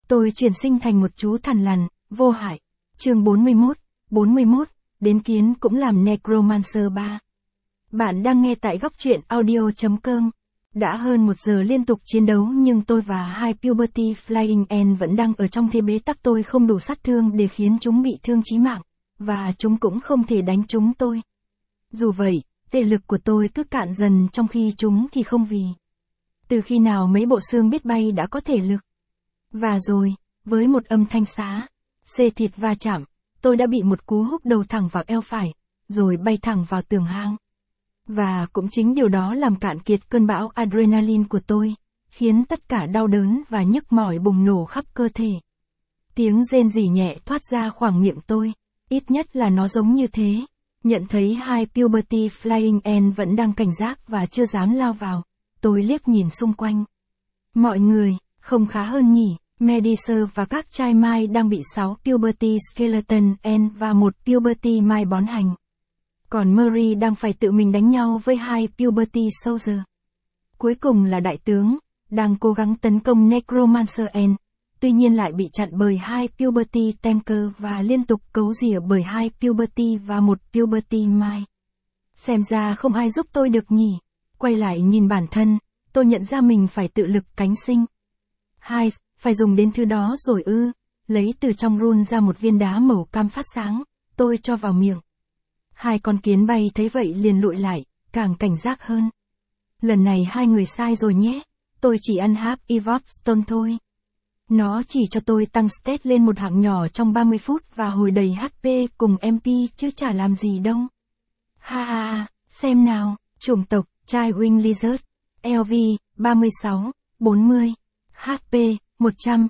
Tôi chuyển sinh thành một chú thằn lằn, vô hại. Chương 41, đến kiến cũng làm Necromancer 3. Bạn đang nghe tại góc truyện audio.com. Đã hơn 1 giờ liên tục chiến đấu nhưng tôi và hai Puberty Flying Ant vẫn đang ở trong thế bế tắc. Tôi không đủ sát thương để khiến chúng bị thương chí mạng, và chúng cũng không thể đánh chúng tôi. Dù vậy, thể lực của tôi cứ cạn dần trong khi chúng thì không vì. Từ khi nào mấy bộ xương biết bay đã có thể lực. Và rồi, với một âm thanh xá, xê thịt va chạm, tôi đã bị một cú húc đầu thẳng vào eo phải, rồi bay thẳng vào tường hang. Và cũng chính điều đó làm cạn kiệt cơn bão adrenaline của tôi, khiến tất cả đau đớn và nhức mỏi bùng nổ khắp cơ thể. Tiếng rên rỉ nhẹ thoát ra khoảng miệng tôi, ít nhất là nó giống như thế. Nhận thấy hai Puberty Flying Ant vẫn đang cảnh giác và chưa dám lao vào, tôi liếc nhìn xung quanh. Mọi người, không khá hơn nhỉ? Medusa và các trai mai đang bị 6 Puberty Skeleton Ant và một Puberty Mai bón hành. Còn Murray đang phải tự mình đánh nhau với hai Puberty Soldier. Cuối cùng là đại tướng, đang cố gắng tấn công Necromancer Ant, tuy nhiên lại bị chặn bởi hai Puberty Tanker và liên tục cấu rỉa bởi hai Puberty và một Puberty Mai. Xem ra không ai giúp tôi được nhỉ. Quay lại nhìn bản thân, tôi nhận ra mình phải tự lực cánh sinh. Phải dùng đến thứ đó rồi ư. Lấy từ trong run ra một viên đá màu cam phát sáng, tôi cho vào miệng. Hai con kiến bay thấy vậy liền lụi lại, càng cảnh giác hơn. Lần này hai người sai rồi nhé, tôi chỉ ăn Half Evolved Stone thôi. Nó chỉ cho tôi tăng stat lên một hạng nhỏ trong 30 phút và hồi đầy HP cùng MP chứ chả làm gì đâu. Ha ha, xem nào, chủng tộc, trai Wing Lizard, LV, 36, 40, HP, 100,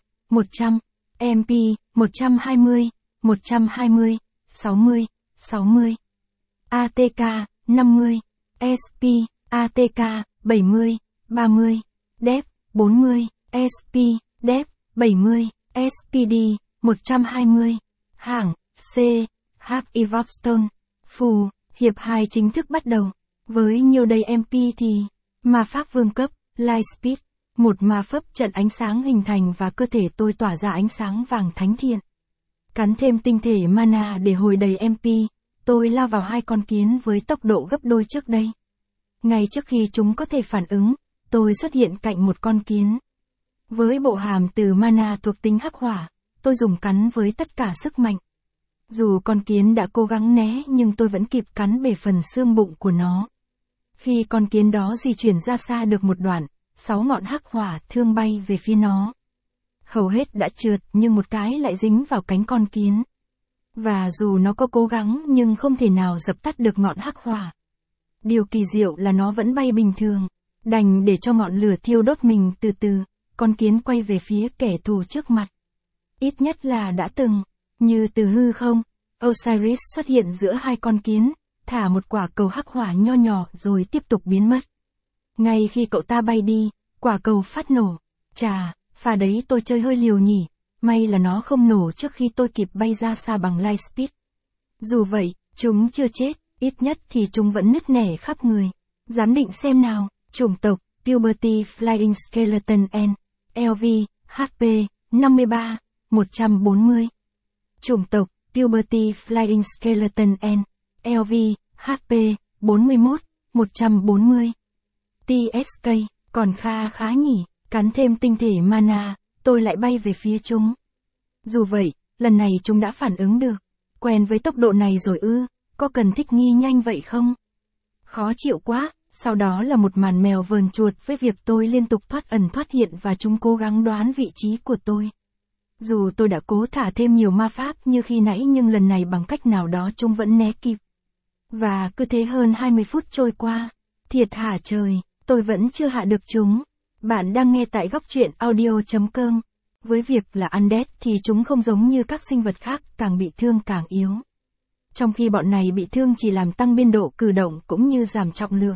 MP, 120, 60, 60. ATK, 50, SP, ATK, 70, 30, DEP, 40, SP, DEP, 70, SPD, 120, hạng, C, Half Evolved Stone, phù, hiệp 2 chính thức bắt đầu. Với nhiều đầy MP thì, ma pháp vương cấp, Light Speed, một ma pháp trận ánh sáng hình thành và cơ thể tôi tỏa ra ánh sáng vàng thánh thiện. Cắn thêm tinh thể mana để hồi đầy MP, tôi lao vào hai con kiến với tốc độ gấp đôi trước đây. Ngay trước khi chúng có thể phản ứng, tôi xuất hiện cạnh một con kiến. Với bộ hàm từ mana thuộc tính hắc hỏa, tôi dùng cắn với tất cả sức mạnh. Dù con kiến đã cố gắng né nhưng tôi vẫn kịp cắn bể phần xương bụng của nó. Khi con kiến đó di chuyển ra xa được một đoạn, 6 ngọn hắc hỏa thương bay về phía nó. Hầu hết đã trượt nhưng một cái lại dính vào cánh con kiến. Và dù nó có cố gắng nhưng không thể nào dập tắt được ngọn hắc hỏa. Điều kỳ diệu là nó vẫn bay bình thường. Đành để cho ngọn lửa thiêu đốt mình từ từ, con kiến quay về phía kẻ thù trước mặt. Ít nhất là đã từng, như từ hư không, Osiris xuất hiện giữa hai con kiến, thả một quả cầu hắc hỏa nho nhỏ rồi tiếp tục biến mất. Ngay khi cậu ta bay đi, quả cầu phát nổ. Chà, pha đấy tôi chơi hơi liều nhỉ, may là nó không nổ trước khi tôi kịp bay ra xa bằng Light Speed. Dù vậy, chúng chưa chết, ít nhất thì chúng vẫn nứt nẻ khắp người. Giám định xem nào, chủng tộc, Puberty Flying Skeleton Ant, LV, HP, 53, 140. Chủng tộc, Puberty Flying Skeleton Ant, LV, HP, 41, 140. TSK, còn khá nhỉ, cắn thêm tinh thể mana, tôi lại bay về phía chúng. Dù vậy, lần này chúng đã phản ứng được. Quen với tốc độ này rồi ư, có cần thích nghi nhanh vậy không? Khó chịu quá, sau đó là một màn mèo vờn chuột với việc tôi liên tục thoát ẩn thoát hiện và chúng cố gắng đoán vị trí của tôi. Dù tôi đã cố thả thêm nhiều ma pháp như khi nãy nhưng lần này bằng cách nào đó chúng vẫn né kịp. Và cứ thế hơn 20 phút trôi qua. Thiệt hả trời, tôi vẫn chưa hạ được chúng. Bạn đang nghe tại góc truyện audio.com. Với việc là undead thì chúng không giống như các sinh vật khác, càng bị thương càng yếu. Trong khi bọn này bị thương chỉ làm tăng biên độ cử động cũng như giảm trọng lượng.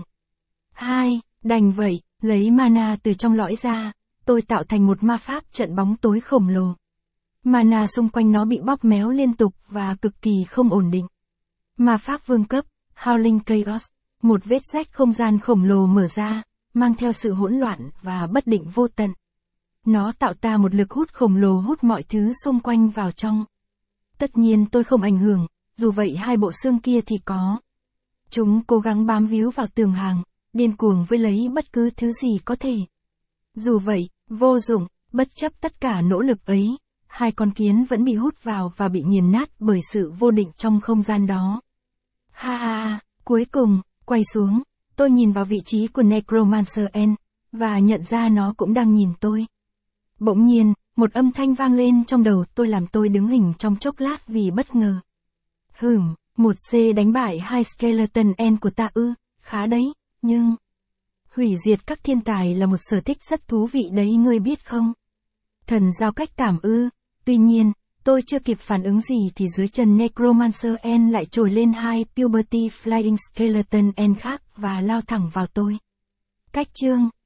Đành vậy, lấy mana từ trong lõi ra, tôi tạo thành một ma pháp trận bóng tối khổng lồ. Mana xung quanh nó bị bóp méo liên tục và cực kỳ không ổn định. Ma pháp vương cấp, Howling Chaos, một vết rách không gian khổng lồ mở ra, mang theo sự hỗn loạn và bất định vô tận. Nó tạo ta một lực hút khổng lồ hút mọi thứ xung quanh vào trong. Tất nhiên tôi không ảnh hưởng, dù vậy hai bộ xương kia thì có. Chúng cố gắng bám víu vào tường hàng, điên cuồng với lấy bất cứ thứ gì có thể. Dù vậy, vô dụng, bất chấp tất cả nỗ lực ấy, hai con kiến vẫn bị hút vào và bị nghiền nát bởi sự vô định trong không gian đó. Ha ha ha, cuối cùng, quay xuống, tôi nhìn vào vị trí của Necromancer N, và nhận ra nó cũng đang nhìn tôi. Bỗng nhiên, một âm thanh vang lên trong đầu tôi làm tôi đứng hình trong chốc lát vì bất ngờ. Một C đánh bại hai Skeleton N của ta ư, khá đấy, nhưng... Hủy diệt các thiên tài là một sở thích rất thú vị đấy ngươi biết không? Thần giao cách cảm ư, tuy nhiên, tôi chưa kịp phản ứng gì thì dưới chân Necromancer N lại trồi lên hai Puberty Flying Skeleton N khác và lao thẳng vào tôi. Cách chương